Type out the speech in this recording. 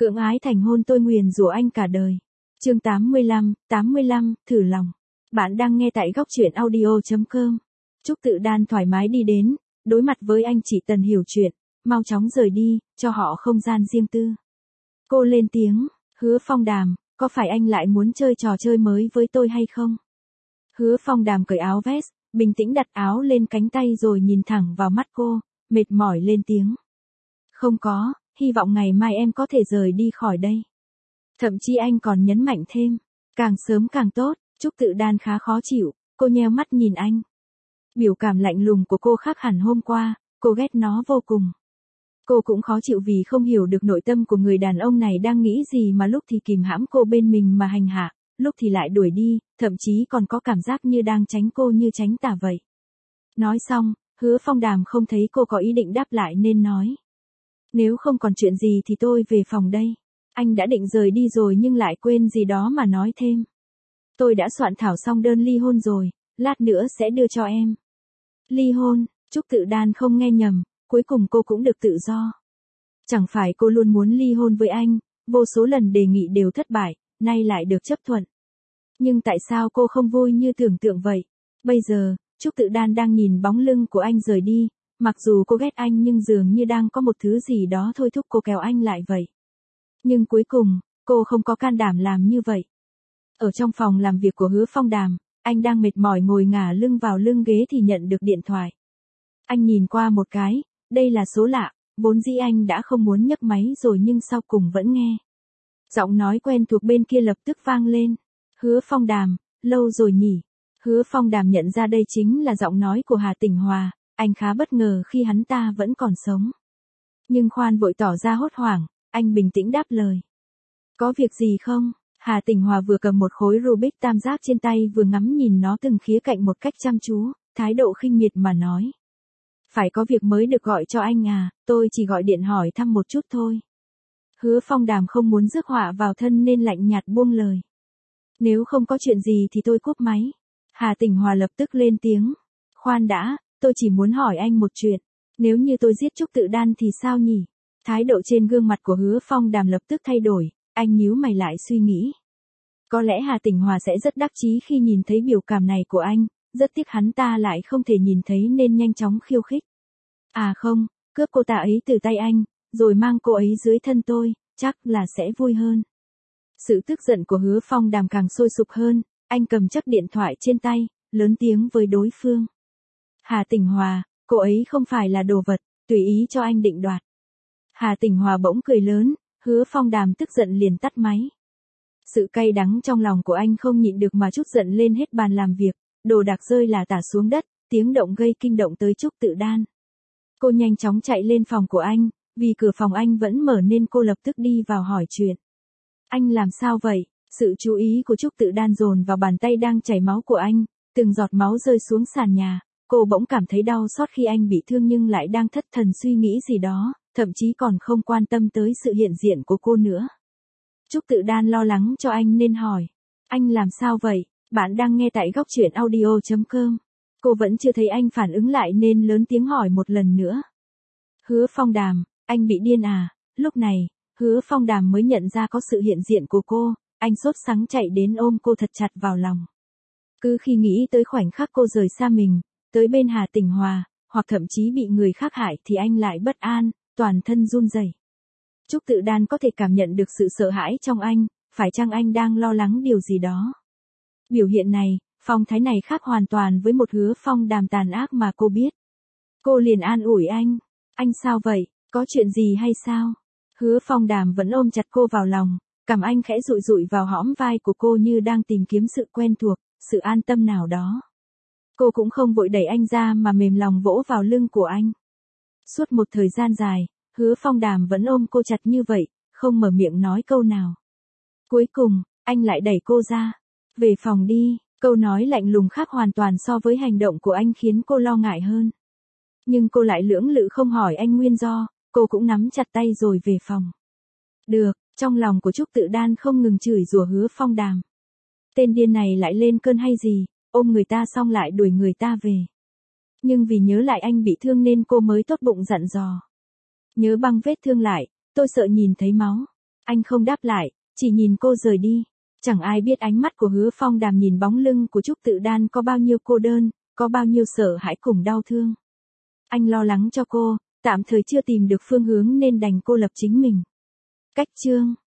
Cưỡng ái thành hôn tôi nguyền rủa anh cả đời. Chương 85, thử lòng. Bạn đang nghe tại góc truyện audio.com. Trúc Tự Đan thoải mái đi đến, đối mặt với anh chị Tần hiểu chuyện, mau chóng rời đi, cho họ không gian riêng tư. Cô lên tiếng, Hứa Phong Đàm, có phải anh lại muốn chơi trò chơi mới với tôi hay không? Hứa Phong Đàm cởi áo vest, bình tĩnh đặt áo lên cánh tay rồi nhìn thẳng vào mắt cô, mệt mỏi lên tiếng. Không có, hy vọng ngày mai em có thể rời đi khỏi đây. Thậm chí anh còn nhấn mạnh thêm, càng sớm càng tốt. Trúc Tự Đan khá khó chịu, cô nheo mắt nhìn anh. Biểu cảm lạnh lùng của cô khác hẳn hôm qua, cô ghét nó vô cùng. Cô cũng khó chịu vì không hiểu được nội tâm của người đàn ông này đang nghĩ gì mà lúc thì kìm hãm cô bên mình mà hành hạ, lúc thì lại đuổi đi, thậm chí còn có cảm giác như đang tránh cô như tránh tà vậy. Nói xong, Hứa Phong Đàm không thấy cô có ý định đáp lại nên nói. Nếu không còn chuyện gì thì tôi về phòng đây. Anh đã định rời đi rồi nhưng lại quên gì đó mà nói thêm. Tôi đã soạn thảo xong đơn ly hôn rồi, lát nữa sẽ đưa cho em. Ly hôn, Trúc Tự Đan không nghe nhầm, cuối cùng cô cũng được tự do. Chẳng phải cô luôn muốn ly hôn với anh, vô số lần đề nghị đều thất bại, nay lại được chấp thuận. Nhưng tại sao cô không vui như tưởng tượng vậy? Bây giờ, Trúc Tự Đan đang nhìn bóng lưng của anh rời đi, mặc dù cô ghét anh nhưng dường như đang có một thứ gì đó thôi thúc cô kéo anh lại vậy. Nhưng cuối cùng, cô không có can đảm làm như vậy. Ở trong phòng làm việc của Hứa Phong Đàm, anh đang mệt mỏi ngồi ngả lưng vào lưng ghế thì nhận được điện thoại. Anh nhìn qua một cái, đây là số lạ, vốn dĩ anh đã không muốn nhấc máy rồi nhưng sau cùng vẫn nghe. Giọng nói quen thuộc bên kia lập tức vang lên. Hứa Phong Đàm, lâu rồi nhỉ? Hứa Phong Đàm nhận ra đây chính là giọng nói của Hà Tỉnh Hòa, anh khá bất ngờ khi hắn ta vẫn còn sống. Nhưng khoan vội tỏ ra hốt hoảng, anh bình tĩnh đáp lời. Có việc gì không? Hà Tỉnh Hòa vừa cầm một khối Rubik tam giác trên tay vừa ngắm nhìn nó từng khía cạnh một cách chăm chú, thái độ khinh miệt mà nói. Phải có việc mới được gọi cho anh à, tôi chỉ gọi điện hỏi thăm một chút thôi. Hứa Phong Đàm không muốn rước họa vào thân nên lạnh nhạt buông lời. Nếu không có chuyện gì thì tôi cúp máy. Hà Tỉnh Hòa lập tức lên tiếng. Khoan đã, tôi chỉ muốn hỏi anh một chuyện. Nếu như tôi giết Trúc Tự Đan thì sao nhỉ? Thái độ trên gương mặt của Hứa Phong Đàm lập tức thay đổi, anh nhíu mày lại suy nghĩ. Có lẽ Hà Tỉnh Hòa sẽ rất đắc chí khi nhìn thấy biểu cảm này của anh, rất tiếc hắn ta lại không thể nhìn thấy nên nhanh chóng khiêu khích. À không, cướp cô ta ấy từ tay anh, rồi mang cô ấy dưới thân tôi, chắc là sẽ vui hơn. Sự tức giận của Hứa Phong Đàm càng sôi sục hơn, anh cầm chắc điện thoại trên tay, lớn tiếng với đối phương. Hà Tỉnh Hòa, cô ấy không phải là đồ vật, tùy ý cho anh định đoạt. Hà Tỉnh Hòa bỗng cười lớn, Hứa Phong Đàm tức giận liền tắt máy. Sự cay đắng trong lòng của anh không nhịn được mà trút giận lên hết bàn làm việc, đồ đạc rơi lả tả xuống đất, tiếng động gây kinh động tới Trúc Tự Đan. Cô nhanh chóng chạy lên phòng của anh, vì cửa phòng anh vẫn mở nên cô lập tức đi vào hỏi chuyện. Anh làm sao vậy? Sự chú ý của Trúc Tự Đan dồn vào bàn tay đang chảy máu của anh, từng giọt máu rơi xuống sàn nhà, cô bỗng cảm thấy đau xót khi anh bị thương nhưng lại đang thất thần suy nghĩ gì đó, thậm chí còn không quan tâm tới sự hiện diện của cô nữa. Trúc Tự Đan lo lắng cho anh nên hỏi, anh làm sao vậy? Bạn đang nghe tại góc truyện audio.com. Cô vẫn chưa thấy anh phản ứng lại nên lớn tiếng hỏi một lần nữa. Hứa Phong Đàm, anh bị điên à? Lúc này, Hứa Phong Đàm mới nhận ra có sự hiện diện của cô, anh sốt sắng chạy đến ôm cô thật chặt vào lòng. Cứ khi nghĩ tới khoảnh khắc cô rời xa mình, tới bên Hà Tỉnh Hòa, hoặc thậm chí bị người khác hại thì anh lại bất an, toàn thân run rẩy. Trúc Tự Đan có thể cảm nhận được sự sợ hãi trong anh, phải chăng anh đang lo lắng điều gì đó? Biểu hiện này, phong thái này khác hoàn toàn với một Hứa Phong Đàm tàn ác mà cô biết. Cô liền an ủi anh sao vậy, có chuyện gì hay sao? Hứa Phong Đàm vẫn ôm chặt cô vào lòng, cằm anh khẽ dụi dụi vào hõm vai của cô như đang tìm kiếm sự quen thuộc, sự an tâm nào đó. Cô cũng không vội đẩy anh ra mà mềm lòng vỗ vào lưng của anh. Suốt một thời gian dài, Hứa Phong Đàm vẫn ôm cô chặt như vậy, không mở miệng nói câu nào. Cuối cùng, anh lại đẩy cô ra. Về phòng đi, câu nói lạnh lùng khác hoàn toàn so với hành động của anh khiến cô lo ngại hơn. Nhưng cô lại lưỡng lự không hỏi anh nguyên do, cô cũng nắm chặt tay rồi về phòng. Được, trong lòng của Trúc Tự Đan không ngừng chửi rủa Hứa Phong Đàm. Tên điên này lại lên cơn hay gì, ôm người ta xong lại đuổi người ta về. Nhưng vì nhớ lại anh bị thương nên cô mới tốt bụng dặn dò. Nhớ băng vết thương lại, tôi sợ nhìn thấy máu. Anh không đáp lại, chỉ nhìn cô rời đi. Chẳng ai biết ánh mắt của Hứa Phong Đàm nhìn bóng lưng của Trúc Tự Đan có bao nhiêu cô đơn, có bao nhiêu sợ hãi cùng đau thương. Anh lo lắng cho cô, tạm thời chưa tìm được phương hướng nên đành cô lập chính mình. Cách chương